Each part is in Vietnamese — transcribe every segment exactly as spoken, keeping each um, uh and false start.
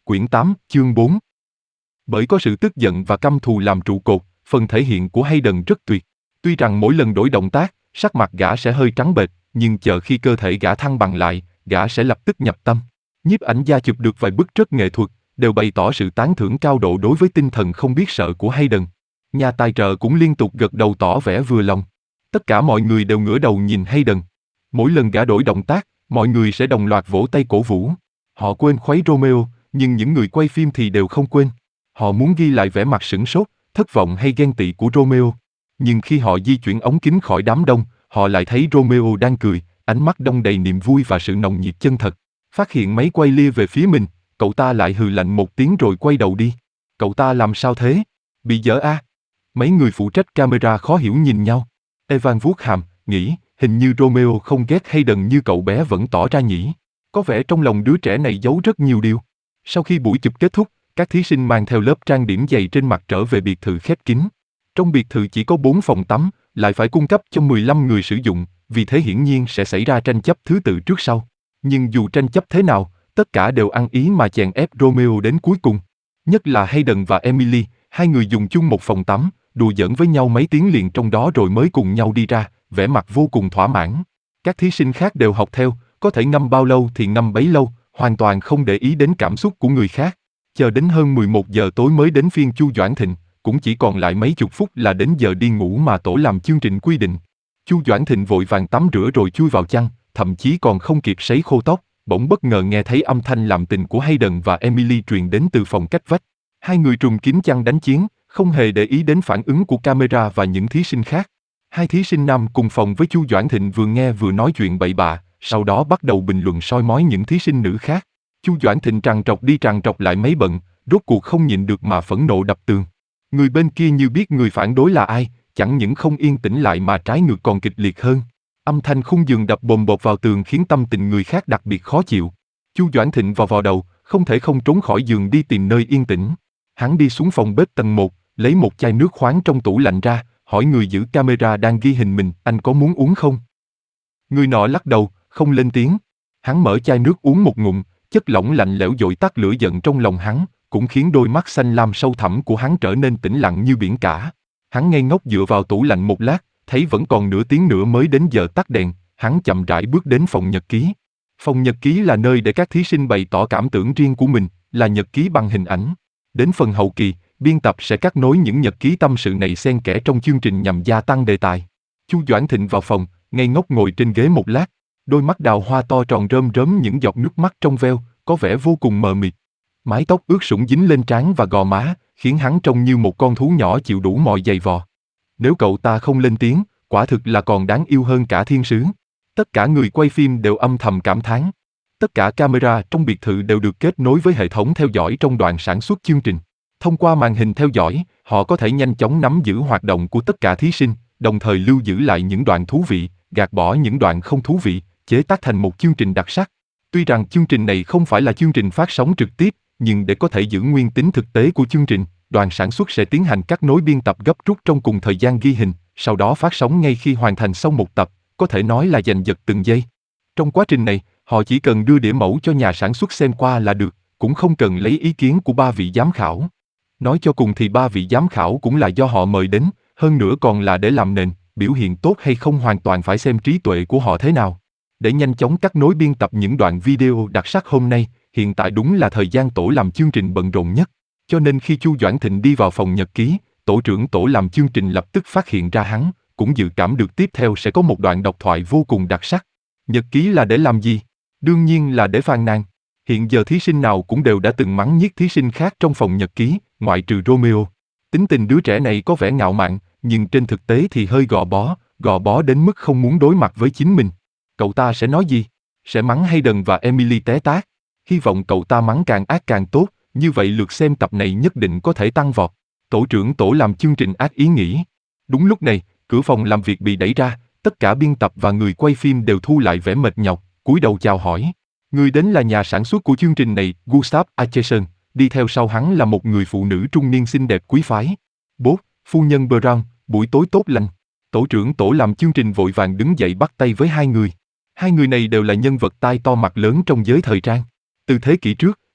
Quyển tám, chương bốn. Bởi có sự tức giận và căm thù làm trụ cột, phần thể hiện của Hayden rất tuyệt. Tuy rằng mỗi lần đổi động tác, sắc mặt gã sẽ hơi trắng bệch, nhưng chờ khi cơ thể gã thăng bằng lại, gã sẽ lập tức nhập tâm. Nhiếp ảnh gia chụp được vài bức rất nghệ thuật, đều bày tỏ sự tán thưởng cao độ đối với tinh thần không biết sợ của Hayden. Nhà tài trợ cũng liên tục gật đầu tỏ vẻ vừa lòng. Tất cả mọi người đều ngửa đầu nhìn Hayden. Mỗi lần gã đổi động tác, mọi người sẽ đồng loạt vỗ tay cổ vũ. Họ quên khuấy Romeo, nhưng những người quay phim thì đều không quên. Họ muốn ghi lại vẻ mặt sửng sốt, thất vọng hay ghen tị của Romeo. Nhưng khi họ di chuyển ống kính khỏi đám đông, họ lại thấy Romeo đang cười, ánh mắt đong đầy niềm vui và sự nồng nhiệt chân thật. Phát hiện máy quay lia về phía mình, cậu ta lại hừ lạnh một tiếng rồi quay đầu đi. Cậu ta làm sao thế? Bị dở à? Mấy người phụ trách camera khó hiểu nhìn nhau. Evan vuốt hàm, nghĩ, hình như Romeo không ghét Hayden như cậu bé vẫn tỏ ra nhỉ. Có vẻ trong lòng đứa trẻ này giấu rất nhiều điều. Sau khi buổi chụp kết thúc, các thí sinh mang theo lớp trang điểm dày trên mặt trở về biệt thự khép kín. Trong biệt thự chỉ có bốn phòng tắm, lại phải cung cấp cho mười lăm người sử dụng, vì thế hiển nhiên sẽ xảy ra tranh chấp thứ tự trước sau. Nhưng dù tranh chấp thế nào, tất cả đều ăn ý mà chèn ép Romeo đến cuối cùng. Nhất là Hayden và Emily, hai người dùng chung một phòng tắm, đùa giỡn với nhau mấy tiếng liền trong đó rồi mới cùng nhau đi ra, vẻ mặt vô cùng thỏa mãn. Các thí sinh khác đều học theo, có thể ngâm bao lâu thì ngâm bấy lâu, hoàn toàn không để ý đến cảm xúc của người khác. Chờ đến hơn mười một giờ tối mới đến phiên Chu Doãn Thịnh, cũng chỉ còn lại mấy chục phút là đến giờ đi ngủ mà tổ làm chương trình quy định. Chu Doãn Thịnh vội vàng tắm rửa rồi chui vào chăn, thậm chí còn không kịp sấy khô tóc, bỗng bất ngờ nghe thấy âm thanh làm tình của Hayden và Emily truyền đến từ phòng cách vách. Hai người trùm kín chăn đánh chiến, không hề để ý đến phản ứng của camera và những thí sinh khác. Hai thí sinh nam cùng phòng với Chu Doãn Thịnh vừa nghe vừa nói chuyện bậy bạ, sau đó bắt đầu bình luận soi mói những thí sinh nữ khác. Chu Doãn Thịnh trằn trọc đi trằn trọc lại mấy bận, rốt cuộc không nhịn được mà phẫn nộ đập tường. Người bên kia như biết người phản đối là ai, chẳng những không yên tĩnh lại mà trái ngược còn kịch liệt hơn. Âm thanh khung giường đập bồm bột vào tường khiến tâm tình người khác đặc biệt khó chịu. Chu Doãn Thịnh vò vò đầu, không thể không trốn khỏi giường đi tìm nơi yên tĩnh. Hắn đi xuống phòng bếp tầng một, lấy một chai nước khoáng trong tủ lạnh ra, hỏi người giữ camera đang ghi hình mình, anh có muốn uống không? Người nọ lắc đầu, không lên tiếng. Hắn mở chai nước uống một ngụm, chất lỏng lạnh lẽo dội tắt lửa giận trong lòng hắn, cũng khiến đôi mắt xanh lam sâu thẳm của hắn trở nên tĩnh lặng như biển cả. Hắn ngây ngốc dựa vào tủ lạnh một lát, thấy vẫn còn nửa tiếng nữa mới đến giờ tắt đèn, hắn chậm rãi bước đến phòng nhật ký. Phòng nhật ký là nơi để các thí sinh bày tỏ cảm tưởng riêng của mình, là nhật ký bằng hình ảnh. Đến phần hậu kỳ, biên tập sẽ cắt nối những nhật ký tâm sự này xen kẽ trong chương trình nhằm gia tăng đề tài. Chu Doãn Thịnh vào phòng, ngây ngốc ngồi trên ghế một lát, đôi mắt đào hoa to tròn rơm rớm những giọt nước mắt trong veo, có vẻ vô cùng mờ mịt. Mái tóc ướt sũng dính lên trán và gò má, khiến hắn trông như một con thú nhỏ chịu đủ mọi giày vò. Nếu cậu ta không lên tiếng, quả thực là còn đáng yêu hơn cả thiên sứ. Tất cả người quay phim đều âm thầm cảm thán. Tất cả camera trong biệt thự đều được kết nối với hệ thống theo dõi trong đoạn sản xuất chương trình. Thông qua màn hình theo dõi, họ có thể nhanh chóng nắm giữ hoạt động của tất cả thí sinh, đồng thời lưu giữ lại những đoạn thú vị, gạt bỏ những đoạn không thú vị, chế tác thành một chương trình đặc sắc. Tuy rằng chương trình này không phải là chương trình phát sóng trực tiếp, nhưng để có thể giữ nguyên tính thực tế của chương trình, đoàn sản xuất sẽ tiến hành cắt nối biên tập gấp rút trong cùng thời gian ghi hình, sau đó phát sóng ngay khi hoàn thành xong một tập, có thể nói là giành giật từng giây. Trong quá trình này, họ chỉ cần đưa đĩa mẫu cho nhà sản xuất xem qua là được, cũng không cần lấy ý kiến của ba vị giám khảo. Nói cho cùng thì ba vị giám khảo cũng là do họ mời đến, hơn nữa còn là để làm nền, biểu hiện tốt hay không hoàn toàn phải xem trí tuệ của họ thế nào. Để nhanh chóng cắt nối biên tập những đoạn video đặc sắc hôm nay, hiện tại đúng là thời gian tổ làm chương trình bận rộn nhất. Cho nên khi Chu Doãn Thịnh đi vào phòng nhật ký, tổ trưởng tổ làm chương trình lập tức phát hiện ra hắn, cũng dự cảm được tiếp theo sẽ có một đoạn độc thoại vô cùng đặc sắc. Nhật ký là để làm gì? Đương nhiên là để phàn nàn. Hiện giờ thí sinh nào cũng đều đã từng mắng nhiếc thí sinh khác trong phòng nhật ký, ngoại trừ Romeo. Tính tình đứa trẻ này có vẻ ngạo mạn, nhưng trên thực tế thì hơi gò bó, gò bó đến mức không muốn đối mặt với chính mình. Cậu ta sẽ nói gì? Sẽ mắng Hayden và Emily té tát. Hy vọng cậu ta mắng càng ác càng tốt, như vậy lượt xem tập này nhất định có thể tăng vọt. Tổ trưởng tổ làm chương trình ác ý nghĩ. Đúng lúc này, cửa phòng làm việc bị đẩy ra, tất cả biên tập và người quay phim đều thu lại vẻ mệt nhọc, cúi đầu chào hỏi. Người đến là nhà sản xuất của chương trình này, Gustav Acheson, đi theo sau hắn là một người phụ nữ trung niên xinh đẹp quý phái. Bố, phu nhân Brown, buổi tối tốt lành. Tổ trưởng tổ làm chương trình vội vàng đứng dậy bắt tay với hai người. Hai người này đều là nhân vật tai to mặt lớn trong giới thời trang. Từ thế kỷ trước,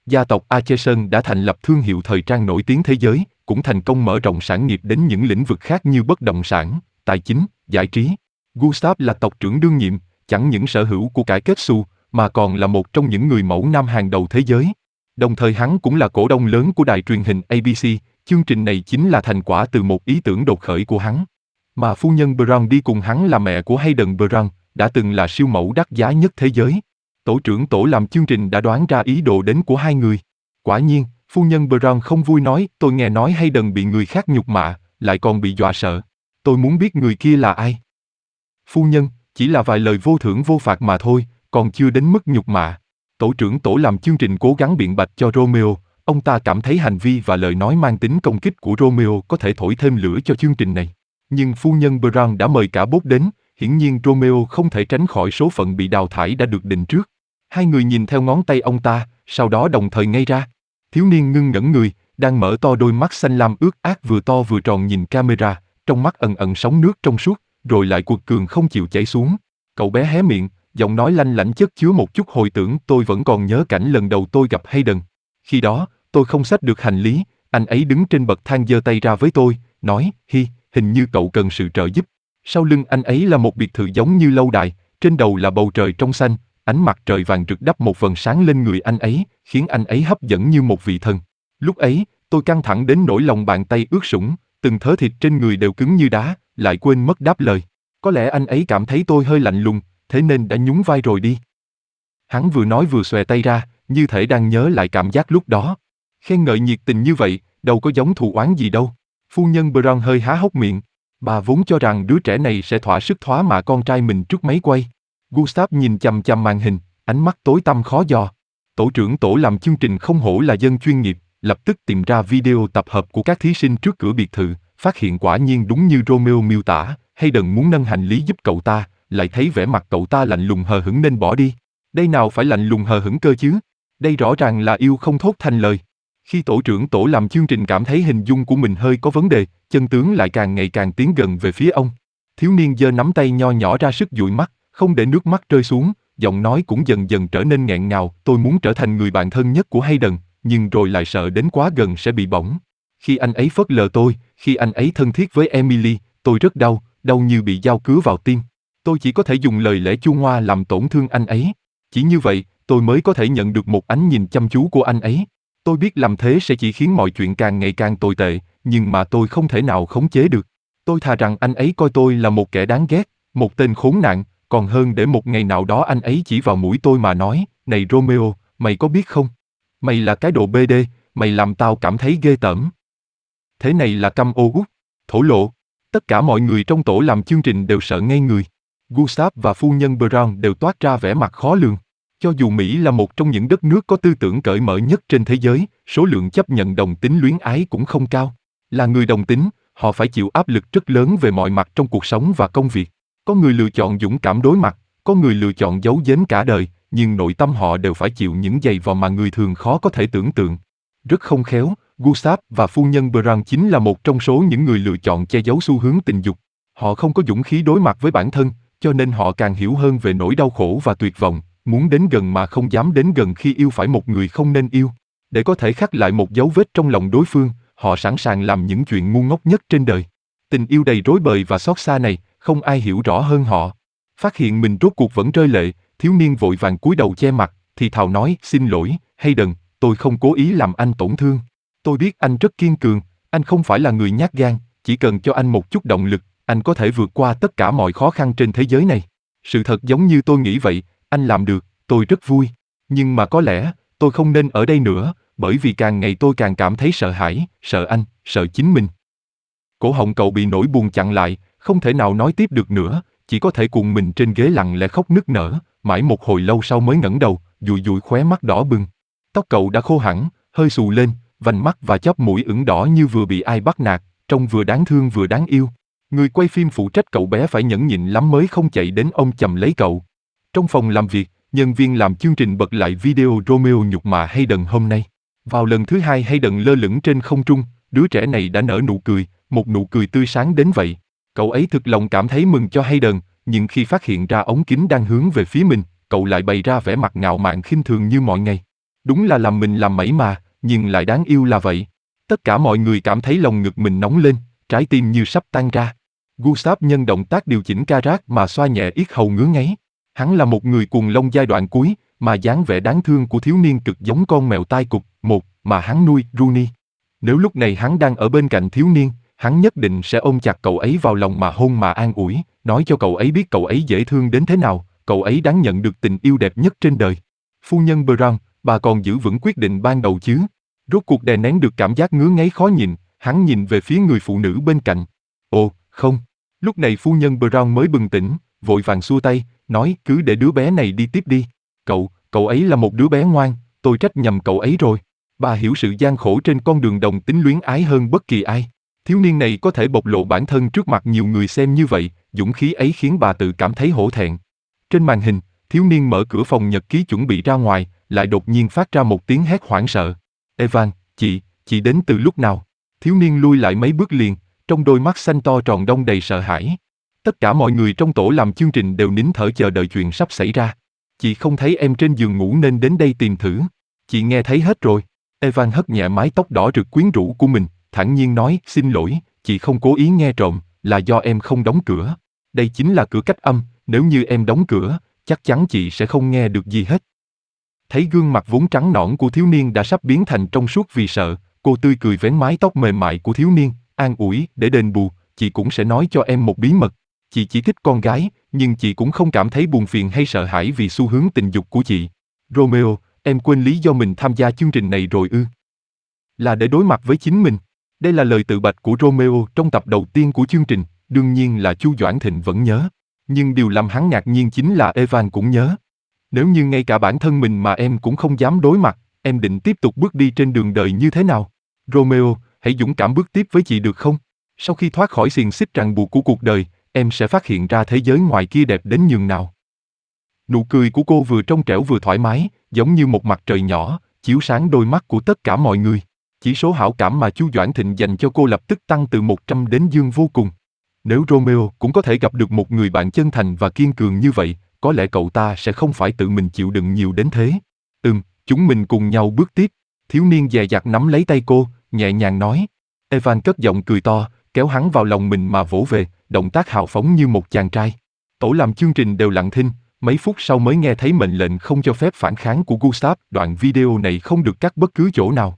Gia tộc Acheson đã thành lập thương hiệu thời trang nổi tiếng thế giới, cũng thành công mở rộng sản nghiệp đến những lĩnh vực khác như bất động sản, tài chính, giải trí. Gustav là tộc trưởng đương nhiệm, chẳng những sở hữu của cải kết xu, mà còn là một trong những người mẫu nam hàng đầu thế giới. Đồng thời hắn cũng là cổ đông lớn của đài truyền hình A B C, chương trình này chính là thành quả từ một ý tưởng đột khởi của hắn. Mà phu nhân Brown đi cùng hắn là mẹ của Hayden Brown, đã từng là siêu mẫu đắt giá nhất thế giới. Tổ trưởng tổ làm chương trình đã đoán ra ý đồ đến của hai người. Quả nhiên, phu nhân Brown không vui nói, tôi nghe nói Hayden bị người khác nhục mạ, lại còn bị dọa sợ. Tôi muốn biết người kia là ai. Phu nhân, chỉ là vài lời vô thưởng vô phạt mà thôi, còn chưa đến mức nhục mạ. Tổ trưởng tổ làm chương trình cố gắng biện bạch cho Romeo, ông ta cảm thấy hành vi và lời nói mang tính công kích của Romeo có thể thổi thêm lửa cho chương trình này. Nhưng phu nhân Brown đã mời cả bốt đến, hiển nhiên Romeo không thể tránh khỏi số phận bị đào thải đã được định trước. Hai người nhìn theo ngón tay ông ta, sau đó đồng thời ngây ra. Thiếu niên ngưng ngẩn người, đang mở to đôi mắt xanh lam ướt át vừa to vừa tròn nhìn camera, trong mắt ẩn ẩn sóng nước trong suốt, rồi lại cuột cường không chịu chảy xuống. Cậu bé hé miệng, giọng nói lanh lảnh chất chứa một chút hồi tưởng. Tôi vẫn còn nhớ cảnh lần đầu tôi gặp Hayden. Khi đó, tôi không xách được hành lý, anh ấy đứng trên bậc thang giơ tay ra với tôi, nói, hi, hình như cậu cần sự trợ giúp. Sau lưng anh ấy là một biệt thự giống như lâu đài, trên đầu là bầu trời trong xanh, ánh mặt trời vàng rực đắp một vầng sáng lên người anh ấy, khiến anh ấy hấp dẫn như một vị thần. Lúc ấy, tôi căng thẳng đến nỗi lòng bàn tay ướt sũng, từng thớ thịt trên người đều cứng như đá, lại quên mất đáp lời. Có lẽ anh ấy cảm thấy tôi hơi lạnh lùng, thế nên đã nhún vai rồi đi. Hắn vừa nói vừa xòe tay ra, như thể đang nhớ lại cảm giác lúc đó. Khen ngợi nhiệt tình như vậy, đâu có giống thù oán gì đâu. Phu nhân Brown hơi há hốc miệng. Bà vốn cho rằng đứa trẻ này sẽ thỏa sức thoá mạ con trai mình trước máy quay. Gustav nhìn chằm chằm màn hình, ánh mắt tối tăm khó dò. Tổ trưởng tổ làm chương trình không hổ là dân chuyên nghiệp, lập tức tìm ra video tập hợp của các thí sinh trước cửa biệt thự, phát hiện quả nhiên đúng như Romeo miêu tả, Hayden muốn nâng hành lý giúp cậu ta, lại thấy vẻ mặt cậu ta lạnh lùng hờ hững nên bỏ đi. Đây nào phải lạnh lùng hờ hững cơ chứ? Đây rõ ràng là yêu không thốt thành lời. Khi tổ trưởng tổ làm chương trình cảm thấy hình dung của mình hơi có vấn đề, chân tướng lại càng ngày càng tiến gần về phía ông. Thiếu niên giơ nắm tay nho nhỏ ra sức dụi mắt, không để nước mắt rơi xuống, giọng nói cũng dần dần trở nên nghẹn ngào. Tôi muốn trở thành người bạn thân nhất của Hayden, nhưng rồi lại sợ đến quá gần sẽ bị bỏng. Khi anh ấy phớt lờ tôi, khi anh ấy thân thiết với Emily, tôi rất đau, đau như bị dao cứa vào tim. Tôi chỉ có thể dùng lời lẽ chua ngoa làm tổn thương anh ấy. Chỉ như vậy, tôi mới có thể nhận được một ánh nhìn chăm chú của anh ấy. Tôi biết làm thế sẽ chỉ khiến mọi chuyện càng ngày càng tồi tệ, nhưng mà tôi không thể nào khống chế được. Tôi thà rằng anh ấy coi tôi là một kẻ đáng ghét, một tên khốn nạn, còn hơn để một ngày nào đó anh ấy chỉ vào mũi tôi mà nói, này Romeo, mày có biết không? Mày là cái đồ bê đê, mày làm tao cảm thấy ghê tởm. Thế này là căm ô út, thổ lộ. Tất cả mọi người trong tổ làm chương trình đều sợ ngây người. Gustav và phu nhân Brown đều toát ra vẻ mặt khó lường. Cho dù Mỹ là một trong những đất nước có tư tưởng cởi mở nhất trên thế giới, số lượng chấp nhận đồng tính luyến ái cũng không cao. Là người đồng tính, họ phải chịu áp lực rất lớn về mọi mặt trong cuộc sống và công việc. Có người lựa chọn dũng cảm đối mặt, có người lựa chọn giấu giếm cả đời, nhưng nội tâm họ đều phải chịu những giày vò mà người thường khó có thể tưởng tượng. Rất không khéo, Gustav và phu nhân Brown chính là một trong số những người lựa chọn che giấu xu hướng tình dục. Họ không có dũng khí đối mặt với bản thân, cho nên họ càng hiểu hơn về nỗi đau khổ và tuyệt vọng, muốn đến gần mà không dám đến gần khi yêu phải một người không nên yêu. Để có thể khắc lại một dấu vết trong lòng đối phương, họ sẵn sàng làm những chuyện ngu ngốc nhất trên đời. Tình yêu đầy rối bời và xót xa này, không ai hiểu rõ hơn họ. Phát hiện mình rốt cuộc vẫn rơi lệ, thiếu niên vội vàng cúi đầu che mặt, thì thào nói, xin lỗi, Hayden, tôi không cố ý làm anh tổn thương. Tôi biết anh rất kiên cường, anh không phải là người nhát gan, chỉ cần cho anh một chút động lực, anh có thể vượt qua tất cả mọi khó khăn trên thế giới này. Sự thật giống như tôi nghĩ vậy, anh làm được, tôi rất vui. Nhưng mà có lẽ, tôi không nên ở đây nữa, bởi vì càng ngày tôi càng cảm thấy sợ hãi, sợ anh, sợ chính mình. Cổ họng cậu bị nỗi buồn chặn lại, không thể nào nói tiếp được nữa, chỉ có thể cuộn mình trên ghế lặng lẽ khóc nức nở, mãi một hồi lâu sau mới ngẩng đầu, dụi dụi khóe mắt đỏ bừng. Tóc cậu đã khô hẳn, hơi xù lên, vành mắt và chóp mũi ửng đỏ như vừa bị ai bắt nạt, trông vừa đáng thương vừa đáng yêu. Người quay phim phụ trách cậu bé phải nhẫn nhịn lắm mới không chạy đến ôm chầm lấy cậu. Trong phòng làm việc, nhân viên làm chương trình bật lại video Romeo nhục mạ Hayden hôm nay. Vào lần thứ hai Hayden lơ lửng trên không trung, đứa trẻ này đã nở nụ cười, một nụ cười tươi sáng đến vậy. Cậu ấy thực lòng cảm thấy mừng cho Hayden, nhưng khi phát hiện ra ống kính đang hướng về phía mình, cậu lại bày ra vẻ mặt ngạo mạn khinh thường như mọi ngày. Đúng là làm mình làm mẩy mà, nhưng lại đáng yêu là vậy. Tất cả mọi người cảm thấy lòng ngực mình nóng lên, trái tim như sắp tan ra. Gustav nhân động tác điều chỉnh Karak mà xoa nhẹ yết hầu ngứa ngáy. Hắn là một người cuồng long giai đoạn cuối, mà dáng vẻ đáng thương của thiếu niên cực giống con mèo tai cụp, một, mà hắn nuôi, Rooney. Nếu lúc này hắn đang ở bên cạnh thiếu niên, hắn nhất định sẽ ôm chặt cậu ấy vào lòng mà hôn mà an ủi, nói cho cậu ấy biết cậu ấy dễ thương đến thế nào, cậu ấy đáng nhận được tình yêu đẹp nhất trên đời. Phu nhân Brown, bà còn giữ vững quyết định ban đầu chứ? Rốt cuộc đè nén được cảm giác ngứa ngáy khó nhịn, hắn nhìn về phía người phụ nữ bên cạnh. Ồ, không. Lúc này phu nhân Brown mới bừng tỉnh, vội vàng xua tay, nói cứ để đứa bé này đi tiếp đi. Cậu, cậu ấy là một đứa bé ngoan, tôi trách nhầm cậu ấy rồi. Bà hiểu sự gian khổ trên con đường đồng tính luyến ái hơn bất kỳ ai. Thiếu niên này có thể bộc lộ bản thân trước mặt nhiều người xem như vậy, dũng khí ấy khiến bà tự cảm thấy hổ thẹn. Trên màn hình, thiếu niên mở cửa phòng nhật ký chuẩn bị ra ngoài, lại đột nhiên phát ra một tiếng hét hoảng sợ. Evan, chị, chị đến từ lúc nào? Thiếu niên lui lại mấy bước liền, trong đôi mắt xanh to tròn đông đầy sợ hãi. Tất cả mọi người trong tổ làm chương trình đều nín thở chờ đợi chuyện sắp xảy ra. Chị không thấy em trên giường ngủ nên đến đây tìm thử. Chị nghe thấy hết rồi. Evan hất nhẹ mái tóc đỏ rực quyến rũ của mình, thản nhiên nói, xin lỗi, chị không cố ý nghe trộm, là do em không đóng cửa. Đây chính là cửa cách âm, nếu như em đóng cửa, chắc chắn chị sẽ không nghe được gì hết. Thấy gương mặt vốn trắng nõn của thiếu niên đã sắp biến thành trong suốt vì sợ, cô tươi cười vén mái tóc mềm mại của thiếu niên, an ủi, để đền bù, chị cũng sẽ nói cho em một bí mật. Chị chỉ thích con gái, nhưng chị cũng không cảm thấy buồn phiền hay sợ hãi vì xu hướng tình dục của chị. Romeo, em quên lý do mình tham gia chương trình này rồi ư? Là để đối mặt với chính mình. Đây là lời tự bạch của Romeo trong tập đầu tiên của chương trình, đương nhiên là Chu Doãn Thịnh vẫn nhớ. Nhưng điều làm hắn ngạc nhiên chính là Evan cũng nhớ. Nếu như ngay cả bản thân mình mà em cũng không dám đối mặt, em định tiếp tục bước đi trên đường đời như thế nào? Romeo, hãy dũng cảm bước tiếp với chị được không? Sau khi thoát khỏi xiềng xích ràng buộc của cuộc đời, em sẽ phát hiện ra thế giới ngoài kia đẹp đến nhường nào. Nụ cười của cô vừa trong trẻo vừa thoải mái, giống như một mặt trời nhỏ, chiếu sáng đôi mắt của tất cả mọi người. Chỉ số hảo cảm mà Chu Doãn Thịnh dành cho cô lập tức tăng từ một trăm đến dương vô cùng. Nếu Romeo cũng có thể gặp được một người bạn chân thành và kiên cường như vậy, có lẽ cậu ta sẽ không phải tự mình chịu đựng nhiều đến thế. Ừm, chúng mình cùng nhau bước tiếp. Thiếu niên dè dặt nắm lấy tay cô, nhẹ nhàng nói. Evan cất giọng cười to, kéo hắn vào lòng mình mà vỗ về, động tác hào phóng như một chàng trai. Tổ làm chương trình đều lặng thinh, mấy phút sau mới nghe thấy mệnh lệnh không cho phép phản kháng của Gustav, đoạn video này không được cắt bất cứ chỗ nào.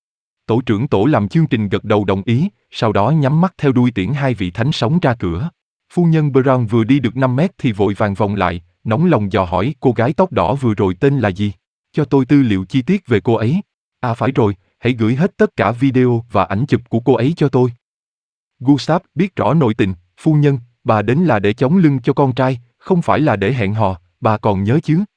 Tổ trưởng tổ làm chương trình gật đầu đồng ý, sau đó nhắm mắt theo đuôi tiễn hai vị thánh sống ra cửa. Phu nhân Brown vừa đi được năm mét thì vội vàng vòng lại, nóng lòng dò hỏi cô gái tóc đỏ vừa rồi tên là gì? Cho tôi tư liệu chi tiết về cô ấy. À phải rồi, hãy gửi hết tất cả video và ảnh chụp của cô ấy cho tôi. Gustav biết rõ nội tình, phu nhân, bà đến là để chống lưng cho con trai, không phải là để hẹn hò, bà còn nhớ chứ?